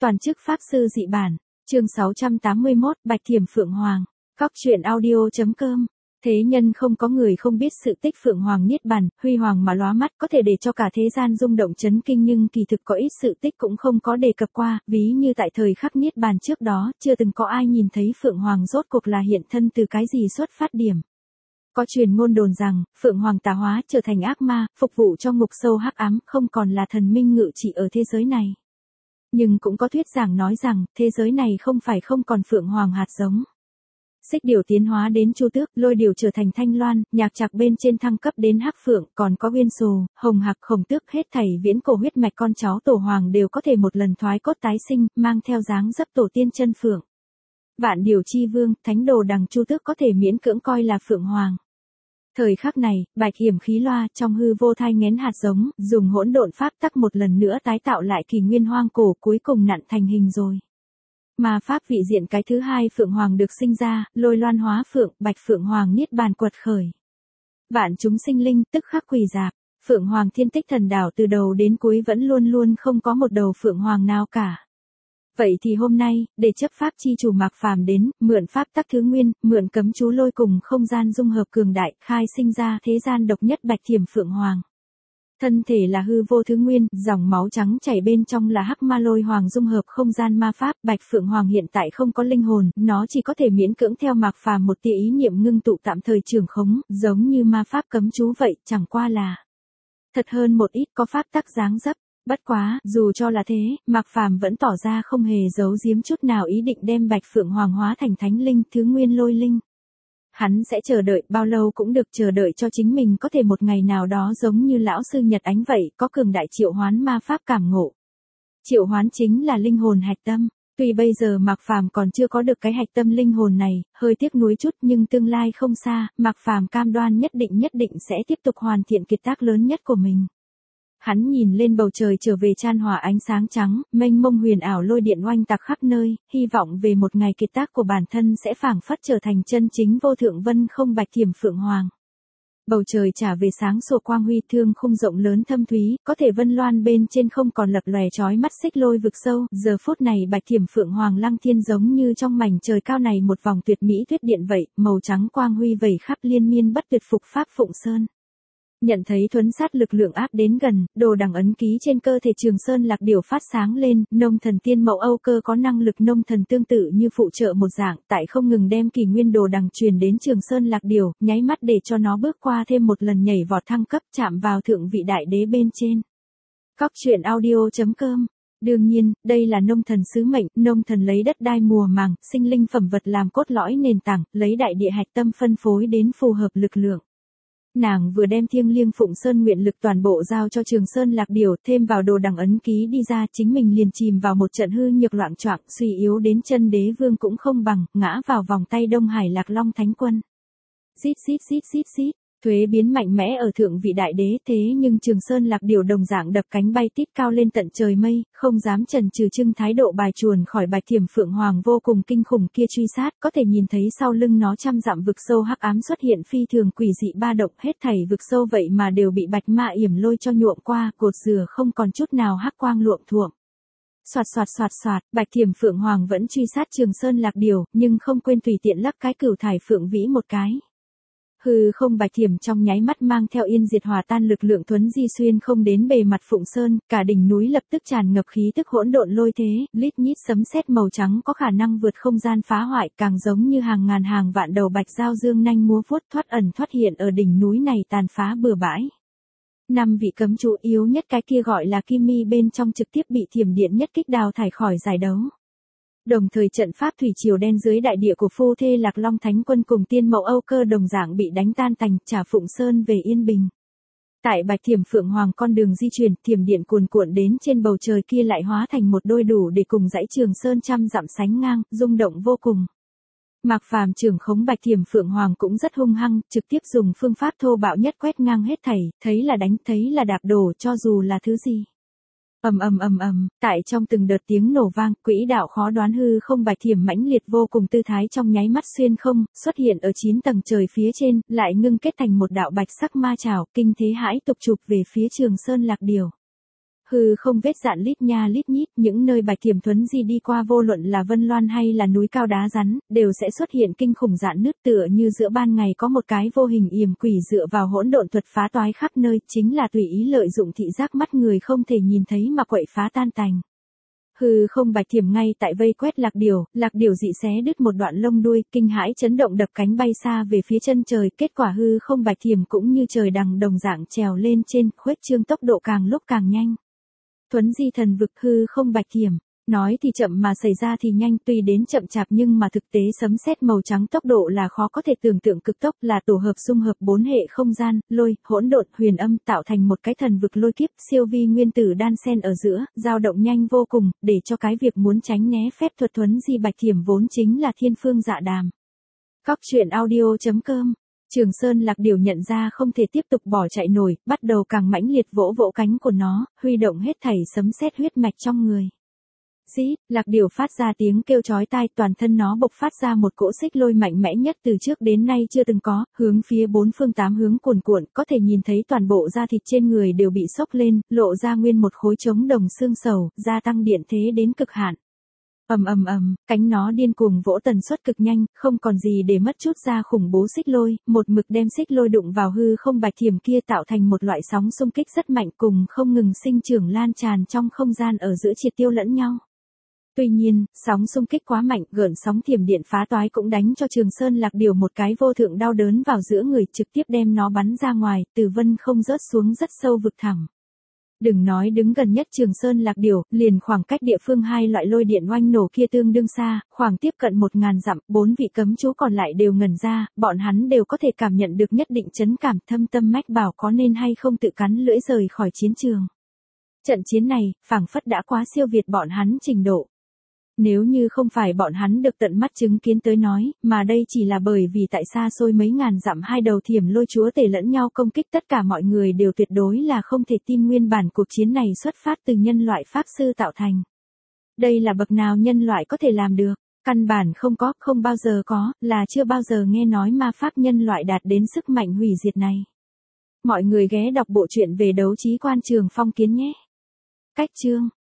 Toàn chức Pháp sư dị bản, chương 681, Bạch Thiểm Phượng Hoàng, Cóc truyện audio.com. Thế nhân không có người không biết sự tích Phượng Hoàng Niết Bàn, huy hoàng mà lóa mắt có thể để cho cả thế gian rung động chấn kinh, nhưng kỳ thực có ít sự tích cũng không có đề cập qua, ví như tại thời khắc Niết Bàn trước đó, chưa từng có ai nhìn thấy Phượng Hoàng rốt cuộc là hiện thân từ cái gì xuất phát điểm. Có truyền ngôn đồn rằng, Phượng Hoàng tà hóa trở thành ác ma, phục vụ cho ngục sâu hắc ám, không còn là thần minh ngự trị ở thế giới này. Nhưng cũng có thuyết giảng nói rằng, thế giới này không phải không còn Phượng Hoàng hạt giống. Xích Điểu tiến hóa đến Chu Tước, Lôi Điểu trở thành Thanh Loan, Nhạc Trạc bên trên thăng cấp đến Hắc Phượng, còn có Uyên Sồ, Hồng Hạc, Khổng Tước, hết thảy viễn cổ huyết mạch con cháu Tổ Hoàng đều có thể một lần thoái cốt tái sinh, mang theo dáng dấp tổ tiên chân phượng. Vạn Điểu chi vương, Thánh Đồ Đằng Chu Tước có thể miễn cưỡng coi là Phượng Hoàng. Thời khắc này, Bạch Hiểm khí loa trong hư vô thai nghén hạt giống, dùng hỗn độn pháp tắc một lần nữa tái tạo lại kỷ nguyên hoang cổ, cuối cùng nặn thành hình rồi. Mà pháp vị diện cái thứ hai Phượng Hoàng được sinh ra, Lôi Loan hóa Phượng, Bạch Phượng Hoàng Niết Bàn quật khởi. Vạn chúng sinh linh tức khắc quỳ rạp, Phượng Hoàng Thiên Tích Thần Đảo từ đầu đến cuối vẫn luôn luôn không có một đầu Phượng Hoàng nào cả. Vậy thì hôm nay, để chấp pháp chi chủ Mạc Phàm đến, mượn pháp tắc thứ nguyên, mượn cấm chú lôi cùng không gian dung hợp cường đại, khai sinh ra thế gian độc nhất Bạch Thiểm Phượng Hoàng. Thân thể là hư vô thứ nguyên, dòng máu trắng chảy bên trong là hắc ma lôi hoàng dung hợp không gian ma pháp, Bạch Phượng Hoàng hiện tại không có linh hồn, nó chỉ có thể miễn cưỡng theo Mạc Phàm một tia ý niệm ngưng tụ tạm thời trường khống, giống như ma pháp cấm chú vậy, chẳng qua là thật hơn một ít, có pháp tắc dáng dấp. Bất quá, dù cho là thế, Mạc Phàm vẫn tỏ ra không hề giấu giếm chút nào ý định đem Bạch Phượng Hoàng hóa thành thánh linh, thứ nguyên lôi linh. Hắn sẽ chờ đợi, bao lâu cũng được, chờ đợi cho chính mình có thể một ngày nào đó giống như lão sư Nhật Ánh vậy, có cường đại triệu hoán ma pháp cảm ngộ. Triệu hoán chính là linh hồn hạch tâm. Tuy bây giờ Mạc Phàm còn chưa có được cái hạch tâm linh hồn này, hơi tiếc nuối chút, nhưng tương lai không xa, Mạc Phàm cam đoan nhất định sẽ tiếp tục hoàn thiện kiệt tác lớn nhất của mình. Hắn nhìn lên bầu trời trở về chan hòa ánh sáng trắng, mênh mông huyền ảo lôi điện oanh tạc khắp nơi, hy vọng về một ngày kiệt tác của bản thân sẽ phảng phất trở thành chân chính vô thượng vân không Bạch Thiểm Phượng Hoàng. Bầu trời trả về sáng sủa quang huy, thương khung rộng lớn thâm thúy, có thể vân loan bên trên không còn lập lòe chói mắt xích lôi vực sâu, giờ phút này Bạch Thiểm Phượng Hoàng lăng thiên giống như trong mảnh trời cao này một vòng tuyệt mỹ tuyết điện vậy, màu trắng quang huy vẩy khắp liên miên bất tuyệt phục pháp Phụng Sơn. Nhận thấy thuấn sát lực lượng áp đến gần, đồ đằng ấn ký trên cơ thể Trường Sơn Lạc Điểu phát sáng lên, nông thần tiên mẫu Âu Cơ có năng lực nông thần tương tự như phụ trợ một dạng, tại không ngừng đem kỷ nguyên đồ đằng truyền đến Trường Sơn Lạc Điểu, nháy mắt để cho nó bước qua thêm một lần nhảy vọt thăng cấp, chạm vào thượng vị đại đế bên trên. Cóc truyện audio.com. Đương nhiên, đây là nông thần sứ mệnh, nông thần lấy đất đai mùa màng, sinh linh phẩm vật làm cốt lõi nền tảng, lấy đại địa hạch tâm phân phối đến phù hợp lực lượng. Nàng vừa đem thiêng liêng Phụng Sơn nguyện lực toàn bộ giao cho Trường Sơn Lạc Điểu, thêm vào đồ đằng ấn ký đi ra, chính mình liền chìm vào một trận hư nhược loạn choạng, suy yếu đến chân đế vương cũng không bằng, ngã vào vòng tay Đông Hải Lạc Long Thánh Quân. Xít, thuế biến mạnh mẽ ở thượng vị đại đế, thế nhưng Trường Sơn Lạc Điểu đồng dạng đập cánh bay tít cao lên tận trời mây, không dám chần chừ, trưng thái độ bài chuồn khỏi Bạch Thiểm Phượng Hoàng vô cùng kinh khủng kia truy sát, có thể nhìn thấy sau lưng nó trăm dặm vực sâu hắc ám xuất hiện phi thường quỷ dị ba động, hết thảy vực sâu vậy mà đều bị bạch ma yểm lôi cho nhuộm qua, cột dừa không còn chút nào hắc quang luộm thuộm. Soạt, Bạch Thiểm Phượng Hoàng vẫn truy sát Trường Sơn Lạc Điểu, nhưng không quên tùy tiện lắc cái cửu thải phượng vĩ một cái. Hư không Bạch Thiểm trong nháy mắt mang theo yên diệt hòa tan lực lượng thuấn di xuyên không đến bề mặt Phụng Sơn, cả đỉnh núi lập tức tràn ngập khí tức hỗn độn lôi thế, lít nhít sấm sét màu trắng có khả năng vượt không gian phá hoại, càng giống như hàng ngàn hàng vạn đầu bạch dao dương nanh múa vuốt thoát ẩn thoát hiện ở đỉnh núi này tàn phá bừa bãi. 5 vị cấm chú yếu nhất cái kia gọi là Kim Mi bên trong trực tiếp bị thiểm điện nhất kích đào thải khỏi giải đấu. Đồng thời trận pháp thủy triều đen dưới đại địa của phu thê Lạc Long Thánh Quân cùng tiên mẫu Âu Cơ đồng dạng bị đánh tan tành, trả Phụng Sơn về yên bình. Tại Bạch Thiểm Phượng Hoàng con đường di chuyển, thiểm điện cuồn cuộn đến trên bầu trời kia lại hóa thành một đôi đủ để cùng dãy Trường Sơn trăm dặm sánh ngang, rung động vô cùng. Mạc Phàm trưởng khống Bạch Thiểm Phượng Hoàng cũng rất hung hăng, trực tiếp dùng phương pháp thô bạo nhất quét ngang hết thảy, thấy là đánh, thấy là đạp đổ, cho dù là thứ gì. Tại trong từng đợt tiếng nổ vang, quỹ đạo khó đoán hư không Bạch Thiểm mãnh liệt vô cùng tư thái trong nháy mắt xuyên không, xuất hiện ở 9 tầng trời phía trên, lại ngưng kết thành một đạo bạch sắc ma chảo, kinh thế hãi tục chụp về phía Trường Sơn Lạc Điểu. Hư không vết dạn lít nha lít nhít, những nơi Bạch Thiểm Thuấn Di đi qua vô luận là vân loan hay là núi cao đá rắn, đều sẽ xuất hiện kinh khủng dạn nứt tựa như giữa ban ngày có một cái vô hình yểm quỷ dựa vào hỗn độn thuật phá toái khắp nơi, chính là tùy ý lợi dụng thị giác mắt người không thể nhìn thấy mà quậy phá tan tành. Hư không Bạch Thiểm ngay tại vây quét lạc điểu dị xé đứt một đoạn lông đuôi, kinh hãi chấn động đập cánh bay xa về phía chân trời, kết quả hư không Bạch Thiểm cũng như trời đằng đồng dạng trèo lên trên, khuếch trương tốc độ càng lúc càng nhanh. Thuấn Di thần vực hư không Bạch Thiểm, nói thì chậm mà xảy ra thì nhanh, tuy đến chậm chạp nhưng mà thực tế sấm sét màu trắng tốc độ là khó có thể tưởng tượng cực tốc, là tổ hợp xung hợp 4 hệ không gian, lôi, hỗn độn, huyền âm tạo thành một cái thần vực lôi kiếp, siêu vi nguyên tử đan xen ở giữa, dao động nhanh vô cùng, để cho cái việc muốn tránh né phép thuật Thuấn Di Bạch Thiểm vốn chính là thiên phương dạ đàm. Cóc truyện audio.com. Trường Sơn Lạc Điểu nhận ra không thể tiếp tục bỏ chạy nổi, bắt đầu càng mãnh liệt vỗ vỗ cánh của nó, huy động hết thảy sấm sét huyết mạch trong người. Rít, Lạc Điểu phát ra tiếng kêu chói tai, toàn thân nó bộc phát ra một cỗ xích lôi mạnh mẽ nhất từ trước đến nay chưa từng có, hướng phía bốn phương tám hướng cuồn cuộn, có thể nhìn thấy toàn bộ da thịt trên người đều bị xốc lên, lộ ra nguyên một khối trống đồng xương sầu, gia tăng điện thế đến cực hạn. Cánh nó điên cuồng vỗ tần suất cực nhanh, không còn gì để mất chút ra khủng bố xích lôi, một mực đem xích lôi đụng vào hư không Bạch Thiểm kia tạo thành một loại sóng xung kích rất mạnh cùng không ngừng sinh trưởng lan tràn trong không gian ở giữa triệt tiêu lẫn nhau. Tuy nhiên, sóng xung kích quá mạnh, gợn sóng thiểm điện phá toái cũng đánh cho Trường Sơn Lạc Điểu một cái vô thượng đau đớn vào giữa người, trực tiếp đem nó bắn ra ngoài, từ vân không rớt xuống rất sâu vực thẳm. Đừng nói đứng gần nhất Trường Sơn Lạc Điểu, liền khoảng cách địa phương hai loại lôi điện oanh nổ kia tương đương xa, khoảng tiếp cận 1000 dặm, 4 vị cấm chú còn lại đều ngẩn ra, bọn hắn đều có thể cảm nhận được nhất định chấn cảm, thâm tâm mách bảo có nên hay không tự cắn lưỡi rời khỏi chiến trường. Trận chiến này, phảng phất đã quá siêu việt bọn hắn trình độ. Nếu như không phải bọn hắn được tận mắt chứng kiến tới nói, mà đây chỉ là bởi vì tại xa xôi mấy ngàn dặm hai đầu thiểm lôi chúa tể lẫn nhau công kích, tất cả mọi người đều tuyệt đối là không thể tin nguyên bản cuộc chiến này xuất phát từ nhân loại pháp sư tạo thành. Đây là bậc nào nhân loại có thể làm được, căn bản không có, không bao giờ có, là chưa bao giờ nghe nói ma pháp nhân loại đạt đến sức mạnh hủy diệt này. Mọi người ghé đọc bộ truyện về đấu trí quan Trường Phong Kiến nhé. Cách chương